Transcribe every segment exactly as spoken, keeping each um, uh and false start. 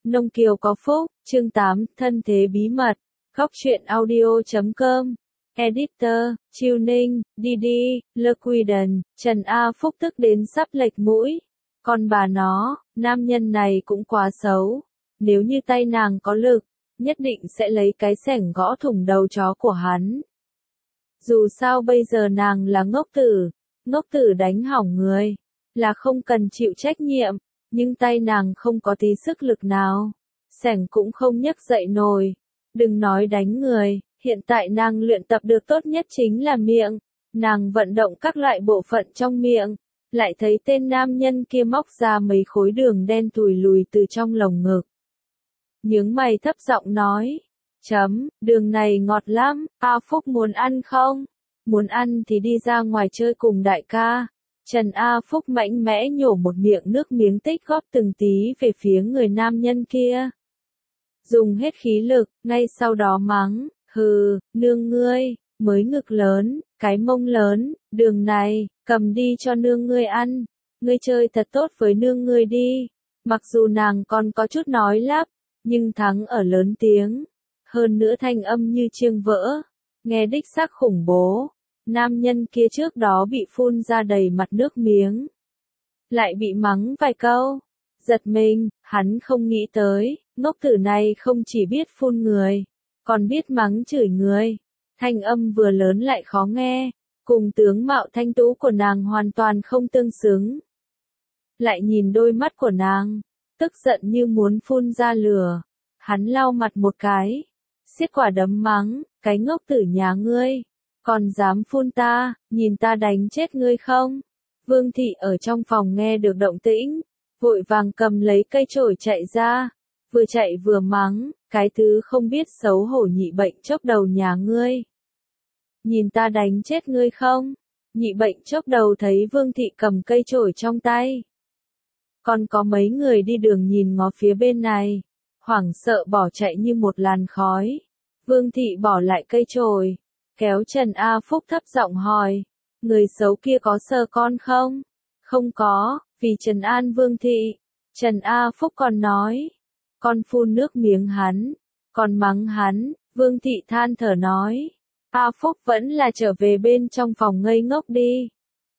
Nông Kiều có phúc, chương tám, thân thế bí mật, góc truyện audio chấm com, editor, Chiêu Ninh, Didi, Lequiden, Trần A Phúc tức đến sắp lệch mũi. Còn bà nó, nam nhân này cũng quá xấu. Nếu như tay nàng có lực, nhất định sẽ lấy cái xẻng gõ thủng đầu chó của hắn. Dù sao bây giờ nàng là ngốc tử, ngốc tử đánh hỏng người, là không cần chịu trách nhiệm, nhưng tay nàng không có tí sức lực nào, xẻng cũng không nhấc dậy nổi. Đừng nói đánh người, hiện tại nàng luyện tập được tốt nhất chính là miệng, nàng vận động các loại bộ phận trong miệng, lại thấy tên nam nhân kia móc ra mấy khối đường đen thùi lùi từ trong lồng ngực. Nhướng mày thấp giọng nói, chấm, đường này ngọt lắm, A Phúc muốn ăn không? Muốn ăn thì đi ra ngoài chơi cùng đại ca. Trần A Phúc mạnh mẽ nhổ một miệng nước miếng tích góp từng tí về phía người nam nhân kia. Dùng hết khí lực, ngay sau đó mắng, hừ, nương ngươi, mới ngực lớn, cái mông lớn, đường này, cầm đi cho nương ngươi ăn. Ngươi chơi thật tốt với nương ngươi đi. Mặc dù nàng còn có chút nói lắp, nhưng thắng ở lớn tiếng. Hơn nữa thanh âm như chiêng vỡ, nghe đích xác khủng bố. Nam nhân kia trước đó bị phun ra đầy mặt nước miếng, lại bị mắng vài câu. Giật mình, hắn không nghĩ tới, ngốc tử này không chỉ biết phun người, còn biết mắng chửi người. Thanh âm vừa lớn lại khó nghe, cùng tướng mạo thanh tú của nàng hoàn toàn không tương xứng. Lại nhìn đôi mắt của nàng, tức giận như muốn phun ra lửa. Hắn lau mặt một cái, xiết quả đấm mắng, cái ngốc tử nhà ngươi, còn dám phun ta, nhìn ta đánh chết ngươi không? Vương thị ở trong phòng nghe được động tĩnh, vội vàng cầm lấy cây chổi chạy ra, vừa chạy vừa mắng, cái thứ không biết xấu hổ nhị bệnh chốc đầu nhà ngươi. Nhìn ta đánh chết ngươi không? Nhị bệnh chốc đầu thấy Vương thị cầm cây chổi trong tay. Còn có mấy người đi đường nhìn ngó phía bên này, hoảng sợ bỏ chạy như một làn khói. Vương thị bỏ lại cây chổi, kéo Trần A Phúc thấp giọng hỏi, người xấu kia có sờ con không? Không có, vì trấn an Vương thị. Trần A Phúc còn nói, con phun nước miếng hắn, còn mắng hắn. Vương thị than thở nói, A Phúc vẫn là trở về bên trong phòng ngây ngốc đi.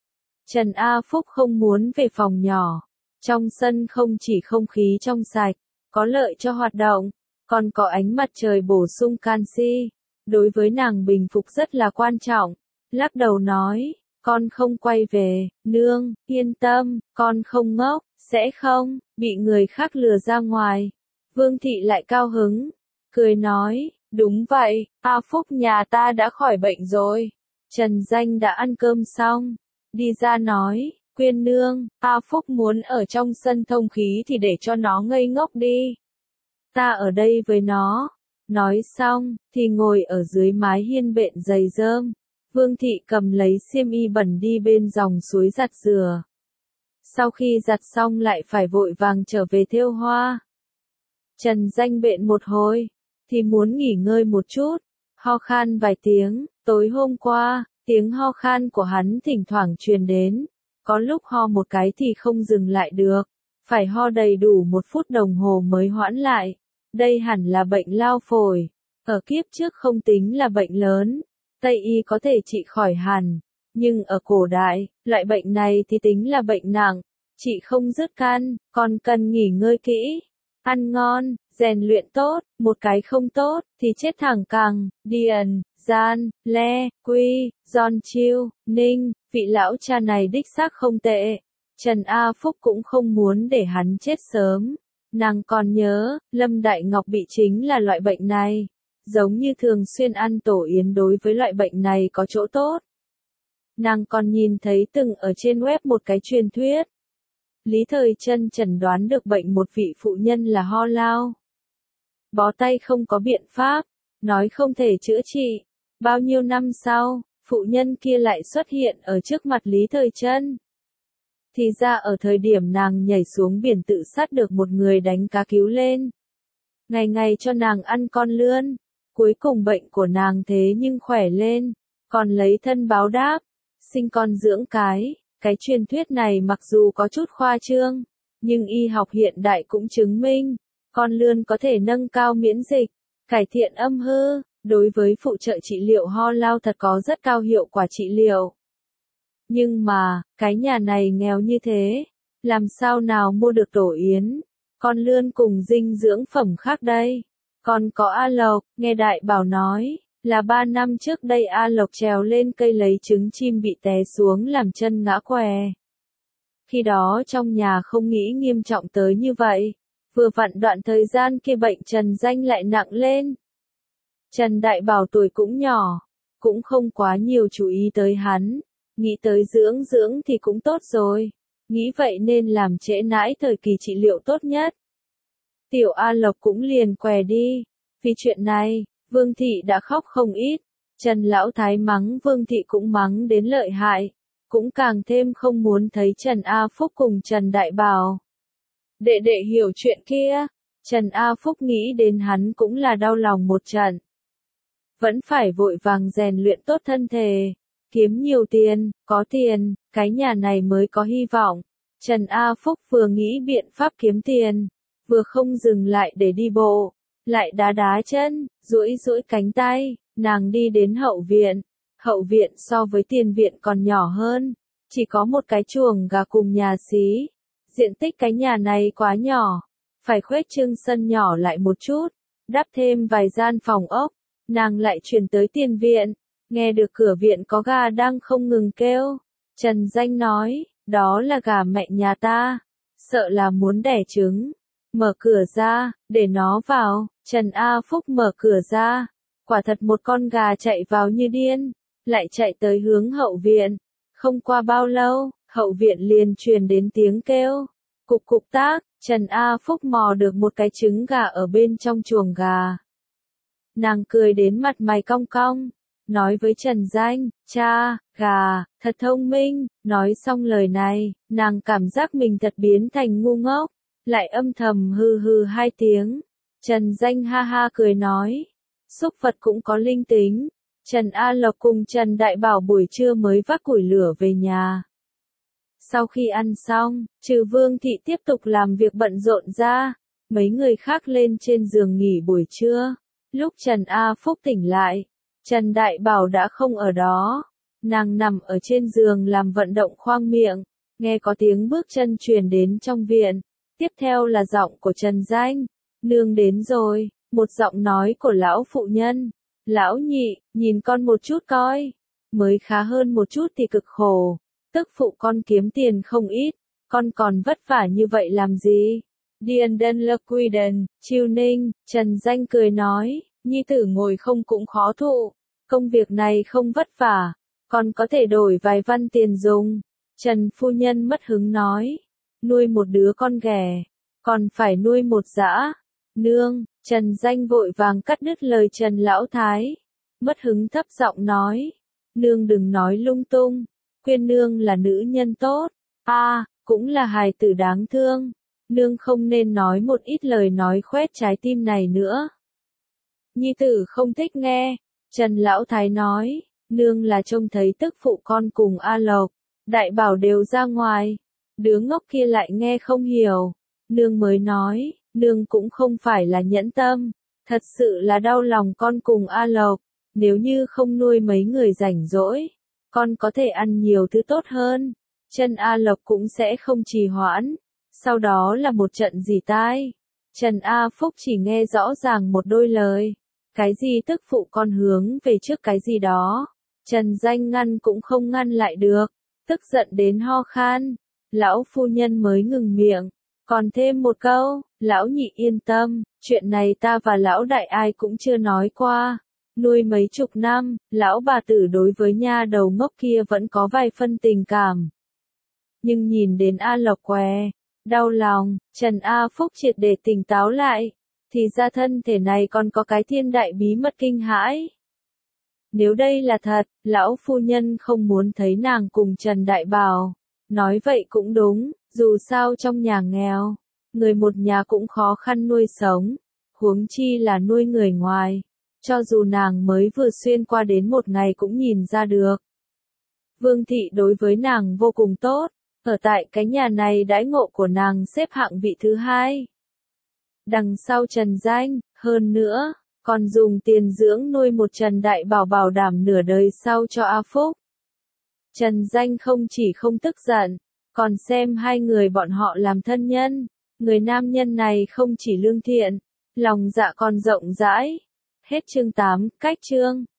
Trần A Phúc không muốn về phòng nhỏ. Trong sân không chỉ không khí trong sạch, có lợi cho hoạt động, còn có ánh mặt trời bổ sung canxi. Đối với nàng bình phục rất là quan trọng. Lắc đầu nói, con không quay về, nương, yên tâm, con không ngốc, sẽ không bị người khác lừa ra ngoài. Vương thị lại cao hứng, cười nói, đúng vậy, A Phúc nhà ta đã khỏi bệnh rồi. Trần Danh đã ăn cơm xong, đi ra nói, Quyên nương, A Phúc muốn ở trong sân thông khí thì để cho nó ngây ngốc đi. Ta ở đây với nó. Nói xong, thì ngồi ở dưới mái hiên bện giày rơm. Vương thị cầm lấy xiêm y bẩn đi bên dòng suối giặt rửa. Sau khi giặt xong lại phải vội vàng trở về thêu hoa. Trần Danh bện một hồi, thì muốn nghỉ ngơi một chút, ho khan vài tiếng. Tối hôm qua, tiếng ho khan của hắn thỉnh thoảng truyền đến. Có lúc ho một cái thì không dừng lại được, phải ho đầy đủ một phút đồng hồ mới hoãn lại. Đây hẳn là bệnh lao phổi, ở kiếp trước không tính là bệnh lớn, Tây y có thể trị khỏi hẳn, nhưng ở cổ đại, loại bệnh này thì tính là bệnh nặng, trị không dứt căn, còn cần nghỉ ngơi kỹ, ăn ngon, rèn luyện tốt, một cái không tốt, thì chết thẳng cẳng. Điền, Gian, Le, Quy, Giòn Chiêu, Ninh, vị lão cha này đích xác không tệ. Trần A Phúc cũng không muốn để hắn chết sớm. Nàng còn nhớ, Lâm Đại Ngọc bị chính là loại bệnh này. Giống như thường xuyên ăn tổ yến đối với loại bệnh này có chỗ tốt. Nàng còn nhìn thấy từng ở trên web một cái truyền thuyết. Lý Thời Trân chẩn đoán được bệnh một vị phụ nhân là ho lao. Bó tay không có biện pháp, nói không thể chữa trị. Bao nhiêu năm sau, phụ nhân kia lại xuất hiện ở trước mặt Lý Thời Trân. Thì ra ở thời điểm nàng nhảy xuống biển tự sát được một người đánh cá cứu lên. Ngày ngày cho nàng ăn con lươn. Cuối cùng bệnh của nàng thế nhưng khỏe lên. Còn lấy thân báo đáp. Sinh con dưỡng cái. Cái truyền thuyết này mặc dù có chút khoa trương. Nhưng y học hiện đại cũng chứng minh. Con lươn có thể nâng cao miễn dịch, cải thiện âm hư, đối với phụ trợ trị liệu ho lao thật có rất cao hiệu quả trị liệu. Nhưng mà, cái nhà này nghèo như thế, làm sao nào mua được tổ yến, con lươn cùng dinh dưỡng phẩm khác đây. Còn có A Lộc, nghe đại bảo nói, là ba năm trước đây A Lộc trèo lên cây lấy trứng chim bị té xuống làm chân ngã què. Khi đó trong nhà không nghĩ nghiêm trọng tới như vậy, vừa vặn đoạn thời gian kia bệnh Trần Danh lại nặng lên. Trần Đại Bảo tuổi cũng nhỏ, cũng không quá nhiều chú ý tới hắn, nghĩ tới dưỡng dưỡng thì cũng tốt rồi, nghĩ vậy nên làm trễ nãi thời kỳ trị liệu tốt nhất. Tiểu A Lộc cũng liền què đi, vì chuyện này, Vương Thị đã khóc không ít, Trần Lão Thái mắng Vương Thị cũng mắng đến lợi hại, cũng càng thêm không muốn thấy Trần A Phúc cùng Trần Đại Bảo. Đệ đệ hiểu chuyện kia, Trần A Phúc nghĩ đến hắn cũng là đau lòng một trận. Vẫn phải vội vàng rèn luyện tốt thân thể, kiếm nhiều tiền, có tiền, cái nhà này mới có hy vọng. Trần A Phúc vừa nghĩ biện pháp kiếm tiền, vừa không dừng lại để đi bộ, lại đá đá chân, duỗi duỗi cánh tay, nàng đi đến hậu viện. Hậu viện so với tiền viện còn nhỏ hơn, chỉ có một cái chuồng gà cùng nhà xí. Diện tích cái nhà này quá nhỏ, phải khuếch trương sân nhỏ lại một chút, đắp thêm vài gian phòng ốc, nàng lại chuyển tới tiền viện, nghe được cửa viện có gà đang không ngừng kêu. Trần Danh nói, đó là gà mẹ nhà ta, sợ là muốn đẻ trứng. Mở cửa ra, để nó vào. Trần A Phúc mở cửa ra, quả thật một con gà chạy vào như điên, lại chạy tới hướng hậu viện. Không qua bao lâu, hậu viện liền truyền đến tiếng kêu, cục cục tác. Trần A Phúc mò được một cái trứng gà ở bên trong chuồng gà. Nàng cười đến mặt mày cong cong, nói với Trần Danh, cha, gà, thật thông minh. Nói xong lời này, nàng cảm giác mình thật biến thành ngu ngốc, lại âm thầm hừ hừ hai tiếng. Trần Danh ha ha cười nói, súc vật cũng có linh tính. Trần A Lộc cùng Trần Đại Bảo buổi trưa mới vác củi lửa về nhà. Sau khi ăn xong, trừ Vương Thị tiếp tục làm việc bận rộn ra, mấy người khác lên trên giường nghỉ buổi trưa. Lúc Trần A Phúc tỉnh lại, Trần Đại Bảo đã không ở đó. Nàng nằm ở trên giường làm vận động khoang miệng, nghe có tiếng bước chân truyền đến trong viện. Tiếp theo là giọng của Trần Danh, nương đến rồi, một giọng nói của lão phụ nhân. Lão nhị, nhìn con một chút coi, mới khá hơn một chút thì cực khổ, tức phụ con kiếm tiền không ít, con còn vất vả như vậy làm gì? Điền đơn lơ quy đần, chiêu ninh, Trần Danh cười nói, nhi tử ngồi không cũng khó thụ, công việc này không vất vả, còn có thể đổi vài văn tiền dùng. Trần phu nhân mất hứng nói, nuôi một đứa con ghẻ, còn phải nuôi một dã. Nương, Trần Danh vội vàng cắt đứt lời Trần Lão Thái. Mất hứng thấp giọng nói, nương đừng nói lung tung, Quyên nương là nữ nhân tốt, a à, cũng là hài tử đáng thương, nương không nên nói một ít lời nói khoét trái tim này nữa. Nhi tử không thích nghe, Trần Lão Thái nói, nương là trông thấy tức phụ con cùng A Lộc, Đại Bảo đều ra ngoài, đứa ngốc kia lại nghe không hiểu, nương mới nói. Nương cũng không phải là nhẫn tâm, thật sự là đau lòng con cùng A Lộc, nếu như không nuôi mấy người rảnh rỗi, con có thể ăn nhiều thứ tốt hơn, Trần A Lộc cũng sẽ không trì hoãn. Sau đó là một trận dì tai, Trần A Phúc chỉ nghe rõ ràng một đôi lời, cái gì tức phụ con hướng về trước cái gì đó, Trần Danh ngăn cũng không ngăn lại được, tức giận đến ho khan, lão phu nhân mới ngừng miệng. Còn thêm một câu, lão nhị yên tâm, chuyện này ta và lão đại ai cũng chưa nói qua. Nuôi mấy chục năm, lão bà tử đối với nha đầu ngốc kia vẫn có vài phân tình cảm. Nhưng nhìn đến A Lộc què, đau lòng, Trần A Phúc triệt để tỉnh táo lại, thì ra thân thể này còn có cái thiên đại bí mật kinh hãi. Nếu đây là thật, lão phu nhân không muốn thấy nàng cùng Trần Đại Bảo. Nói vậy cũng đúng. Dù sao trong nhà nghèo, người một nhà cũng khó khăn nuôi sống, huống chi là nuôi người ngoài, cho dù nàng mới vừa xuyên qua đến một ngày cũng nhìn ra được. Vương Thị đối với nàng vô cùng tốt, ở tại cái nhà này đãi ngộ của nàng xếp hạng vị thứ hai. đằng sau Trần Danh, hơn nữa, còn dùng tiền dưỡng nuôi một Trần Đại Bảo bảo đảm nửa đời sau cho A Phúc. Trần Danh không chỉ không tức giận, còn xem hai người bọn họ làm thân nhân. Người nam nhân này không chỉ lương thiện, lòng dạ còn rộng rãi. Hết chương tám, cách chương.